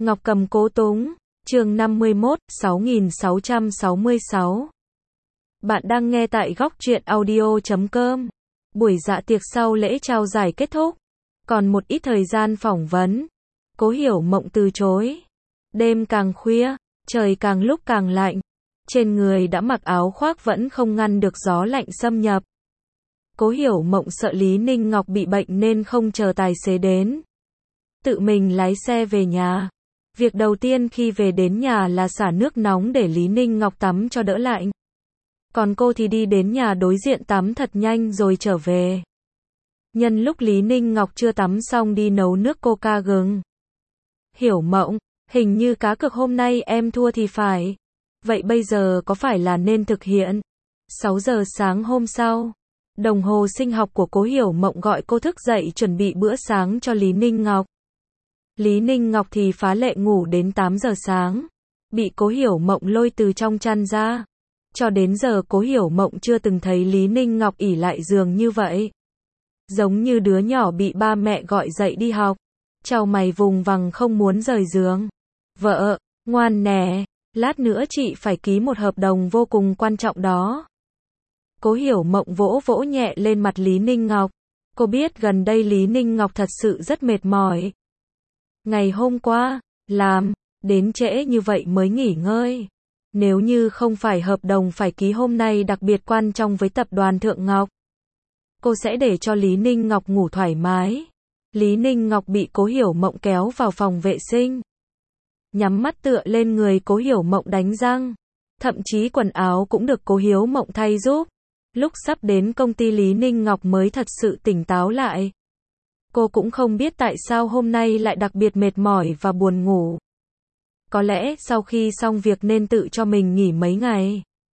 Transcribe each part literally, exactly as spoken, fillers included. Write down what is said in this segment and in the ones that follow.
Ngọc Cầm Cố Túng, chương năm mươi mốt, sáu nghìn sáu trăm sáu mươi sáu. Bạn đang nghe tại góc truyện audio chấm com. Buổi dạ tiệc sau lễ trao giải kết thúc. Còn một ít thời gian phỏng vấn. Cố Hiểu Mộng từ chối. Đêm càng khuya, trời càng lúc càng lạnh. Trên người đã mặc áo khoác vẫn không ngăn được gió lạnh xâm nhập. Cố Hiểu Mộng sợ Lý Ninh Ngọc bị bệnh nên không chờ tài xế đến. Tự mình lái xe về nhà. Việc đầu tiên khi về đến nhà là xả nước nóng để Lý Ninh Ngọc tắm cho đỡ lạnh. Còn cô thì đi đến nhà đối diện tắm thật nhanh rồi trở về. Nhân lúc Lý Ninh Ngọc chưa tắm xong đi nấu nước coca gừng. Hiểu Mộng, hình như cá cược hôm nay em thua thì phải. Vậy bây giờ có phải là nên thực hiện? sáu giờ sáng hôm sau, đồng hồ sinh học của Cố Hiểu Mộng gọi cô thức dậy chuẩn bị bữa sáng cho Lý Ninh Ngọc. Lý Ninh Ngọc thì phá lệ ngủ đến tám giờ sáng. Bị Cố Hiểu Mộng lôi từ trong chăn ra. Cho đến giờ Cố Hiểu Mộng chưa từng thấy Lý Ninh Ngọc ỉ lại giường như vậy. Giống như đứa nhỏ bị ba mẹ gọi dậy đi học. Chau mày vùng vằng không muốn rời giường. Vợ, ngoan nè, lát nữa chị phải ký một hợp đồng vô cùng quan trọng đó. Cố Hiểu Mộng vỗ vỗ nhẹ lên mặt Lý Ninh Ngọc. Cô biết gần đây Lý Ninh Ngọc thật sự rất mệt mỏi. Ngày hôm qua, làm, đến trễ như vậy mới nghỉ ngơi. Nếu như không phải hợp đồng phải ký hôm nay đặc biệt quan trọng với tập đoàn Thượng Ngọc, cô sẽ để cho Lý Ninh Ngọc ngủ thoải mái. Lý Ninh Ngọc bị Cố Hiểu Mộng kéo vào phòng vệ sinh. Nhắm mắt tựa lên người Cố Hiểu Mộng đánh răng. Thậm chí quần áo cũng được Cố Hiểu Mộng thay giúp. Lúc sắp đến công ty Lý Ninh Ngọc mới thật sự tỉnh táo lại. Cô cũng không biết tại sao hôm nay lại đặc biệt mệt mỏi và buồn ngủ. Có lẽ sau khi xong việc nên tự cho mình nghỉ mấy ngày.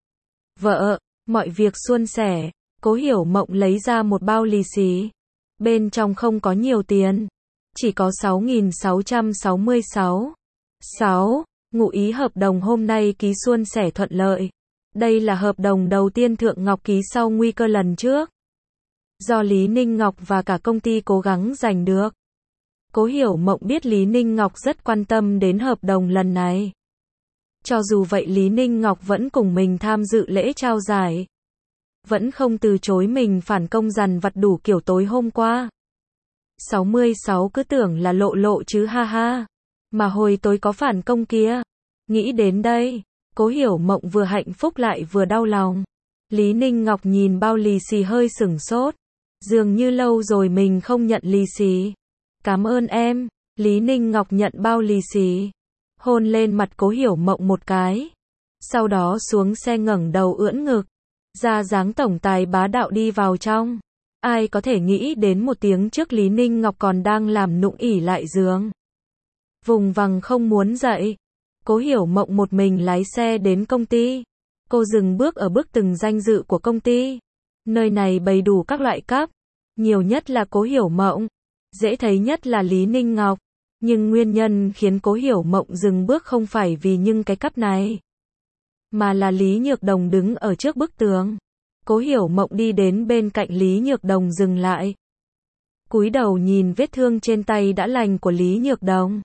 Vợ, mọi việc suôn sẻ. Cố Hiểu Mộng lấy ra một bao lì xì. Bên trong không có nhiều tiền. Chỉ có sáu nghìn sáu trăm sáu mươi sáu. sáu. Ngụ ý hợp đồng hôm nay ký suôn sẻ thuận lợi. Đây là hợp đồng đầu tiên Thượng Ngọc ký sau nguy cơ lần trước. Do Lý Ninh Ngọc và cả công ty cố gắng giành được. Cố Hiểu Mộng biết Lý Ninh Ngọc rất quan tâm đến hợp đồng lần này. Cho dù vậy Lý Ninh Ngọc vẫn cùng mình tham dự lễ trao giải. Vẫn không từ chối mình phản công dằn vặt đủ kiểu tối hôm qua. sáu mươi sáu cứ tưởng là lộ lộ chứ ha ha. Mà hồi tối có phản công kia. Nghĩ đến đây, Cố Hiểu Mộng vừa hạnh phúc lại vừa đau lòng. Lý Ninh Ngọc nhìn bao lì xì hơi sửng sốt. Dường như lâu rồi mình không nhận lì xì. Cảm ơn em. Lý Ninh Ngọc nhận bao lì xì. Hôn lên mặt Cố Hiểu Mộng một cái. Sau đó xuống xe ngẩng đầu ưỡn ngực. Ra dáng tổng tài bá đạo đi vào trong. Ai có thể nghĩ đến một tiếng trước Lý Ninh Ngọc còn đang làm nũng ỉ lại giường. Vùng vằng không muốn dậy. Cố Hiểu Mộng một mình lái xe đến công ty. Cô dừng bước ở bức tường danh dự của công ty. Nơi này bày đủ các loại cắp. Nhiều nhất là Cố Hiểu Mộng. Dễ thấy nhất là Lý Ninh Ngọc. Nhưng nguyên nhân khiến Cố Hiểu Mộng dừng bước không phải vì những cái cắp này. Mà là Lý Nhược Đồng đứng ở trước bức tường. Cố Hiểu Mộng đi đến bên cạnh Lý Nhược Đồng dừng lại. Cúi đầu nhìn vết thương trên tay đã lành của Lý Nhược Đồng.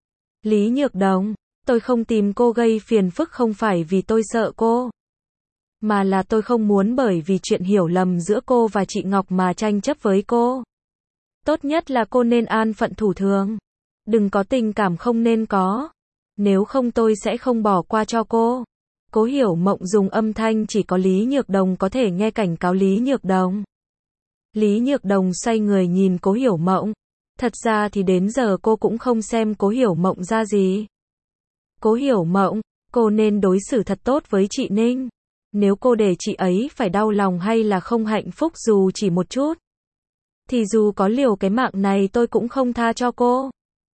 Lý Nhược Đồng, tôi không tìm cô gây phiền phức không phải vì tôi sợ cô. Mà là tôi không muốn bởi vì chuyện hiểu lầm giữa cô và chị Ngọc mà tranh chấp với cô. Tốt nhất là cô nên an phận thủ thường. Đừng có tình cảm không nên có. Nếu không tôi sẽ không bỏ qua cho cô. Cố Hiểu Mộng dùng âm thanh chỉ có Lý Nhược Đồng có thể nghe cảnh cáo Lý Nhược Đồng. Lý Nhược Đồng xoay người nhìn Cố Hiểu Mộng. Thật ra thì đến giờ cô cũng không xem Cố Hiểu Mộng ra gì. Cố Hiểu Mộng, cô nên đối xử thật tốt với chị Ninh. Nếu cô để chị ấy phải đau lòng hay là không hạnh phúc dù chỉ một chút, thì dù có liều cái mạng này tôi cũng không tha cho cô.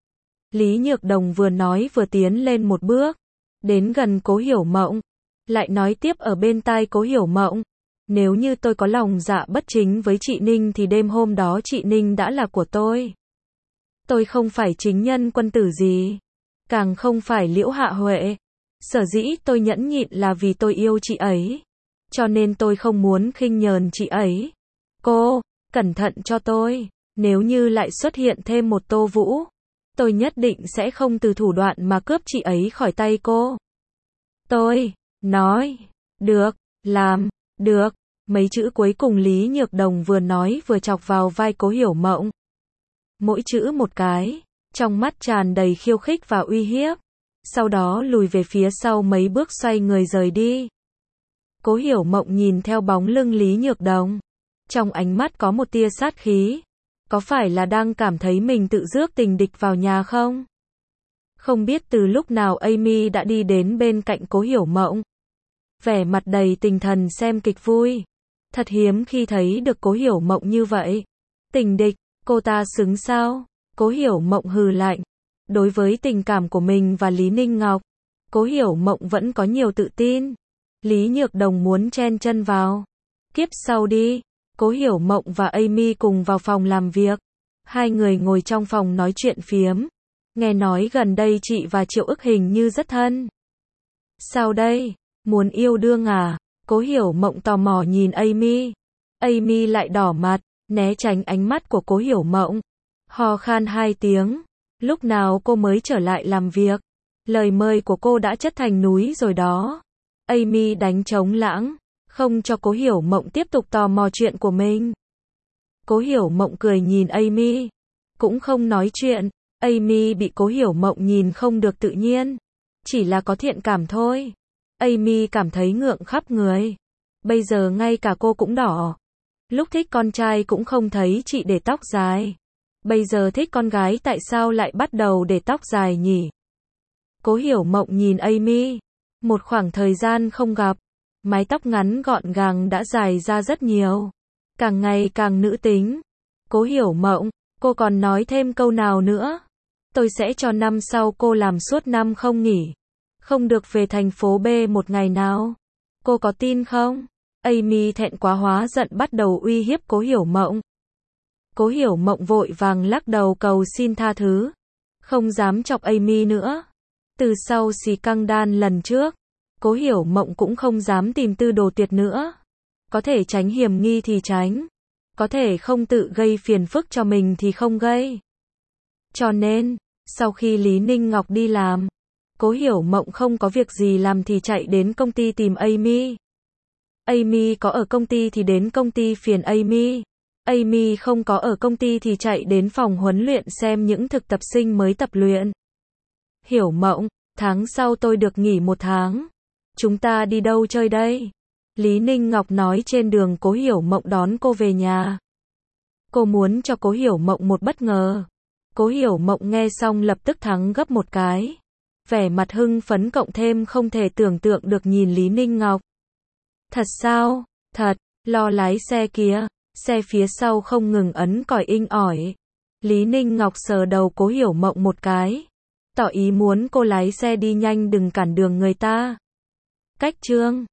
Lý Nhược Đồng vừa nói vừa tiến lên một bước. Đến gần Cố Hiểu Mộng. Lại nói tiếp ở bên tai Cố Hiểu Mộng. Nếu như tôi có lòng dạ bất chính với chị Ninh thì đêm hôm đó chị Ninh đã là của tôi. Tôi không phải chính nhân quân tử gì. Càng không phải Liễu Hạ Huệ. Sở dĩ tôi nhẫn nhịn là vì tôi yêu chị ấy. Cho nên tôi không muốn khinh nhờn chị ấy. Cô, cẩn thận cho tôi. Nếu như lại xuất hiện thêm một Tô Vũ. Tôi nhất định sẽ không từ thủ đoạn mà cướp chị ấy khỏi tay cô. Tôi nói, được, làm, được. Mấy chữ cuối cùng Lý Nhược Đồng vừa nói vừa chọc vào vai Cố Hiểu Mộng. Mỗi chữ một cái, trong mắt tràn đầy khiêu khích và uy hiếp. Sau đó lùi về phía sau mấy bước xoay người rời đi. Cố Hiểu Mộng nhìn theo bóng lưng Lý Nhược Đồng. Trong ánh mắt có một tia sát khí. Có phải là đang cảm thấy mình tự rước tình địch vào nhà không? Không biết từ lúc nào Amy đã đi đến bên cạnh Cố Hiểu Mộng. Vẻ mặt đầy tinh thần xem kịch vui. Thật hiếm khi thấy được Cố Hiểu Mộng như vậy. Tình địch, cô ta xứng sao? Cố Hiểu Mộng hừ lạnh. Đối với tình cảm của mình và Lý Ninh Ngọc, Cố Hiểu Mộng vẫn có nhiều tự tin. Lý Nhược Đồng muốn chen chân vào. Kiếp sau đi. Cố Hiểu Mộng và Amy cùng vào phòng làm việc. Hai người ngồi trong phòng nói chuyện phiếm. Nghe nói gần đây chị và Triệu Ức hình như rất thân. Sao đây? Muốn yêu đương à? Cố Hiểu Mộng tò mò nhìn Amy. Amy lại đỏ mặt, né tránh ánh mắt của Cố Hiểu Mộng. Ho khan hai tiếng. Lúc nào cô mới trở lại làm việc? Lời mời của cô đã chất thành núi rồi đó. Amy đánh trống lãng, không cho Cố Hiểu Mộng tiếp tục tò mò chuyện của mình. Cố Hiểu Mộng cười nhìn Amy, cũng không nói chuyện. Amy bị Cố Hiểu Mộng nhìn không được tự nhiên. Chỉ là có thiện cảm thôi. Amy cảm thấy ngượng khắp người. Bây giờ ngay cả cô cũng đỏ. Lúc thích con trai cũng không thấy chị để tóc dài. Bây giờ thích con gái tại sao lại bắt đầu để tóc dài nhỉ? Cố Hiểu Mộng nhìn Amy. Một khoảng thời gian không gặp. Mái tóc ngắn gọn gàng đã dài ra rất nhiều. Càng ngày càng nữ tính. Cố Hiểu Mộng, cô còn nói thêm câu nào nữa? Tôi sẽ cho năm sau cô làm suốt năm không nghỉ. Không được về thành phố B một ngày nào. Cô có tin không? Amy thẹn quá hóa giận bắt đầu uy hiếp Cố Hiểu Mộng. Cố Hiểu Mộng vội vàng lắc đầu cầu xin tha thứ. Không dám chọc Amy nữa. Từ sau xì căng đan lần trước, Cố Hiểu Mộng cũng không dám tìm tư đồ tuyệt nữa. Có thể tránh hiểm nghi thì tránh. Có thể không tự gây phiền phức cho mình thì không gây. Cho nên, sau khi Lý Ninh Ngọc đi làm, Cố Hiểu Mộng không có việc gì làm thì chạy đến công ty tìm Amy. Amy có ở công ty thì đến công ty phiền Amy. Amy không có ở công ty thì chạy đến phòng huấn luyện xem những thực tập sinh mới tập luyện. Hiểu Mộng, tháng sau tôi được nghỉ một tháng. Chúng ta đi đâu chơi đây? Lý Ninh Ngọc nói trên đường Cố Hiểu Mộng đón cô về nhà. Cô muốn cho Cố Hiểu Mộng một bất ngờ. Cố Hiểu Mộng nghe xong lập tức thắng gấp một cái. Vẻ mặt hưng phấn cộng thêm không thể tưởng tượng được nhìn Lý Ninh Ngọc. Thật sao? Thật, lo lái xe kia. Xe phía sau không ngừng ấn còi inh ỏi. Lý Ninh Ngọc sờ đầu Cố Hiểu Mộng một cái. Tỏ ý muốn cô lái xe đi nhanh đừng cản đường người ta. Cách chương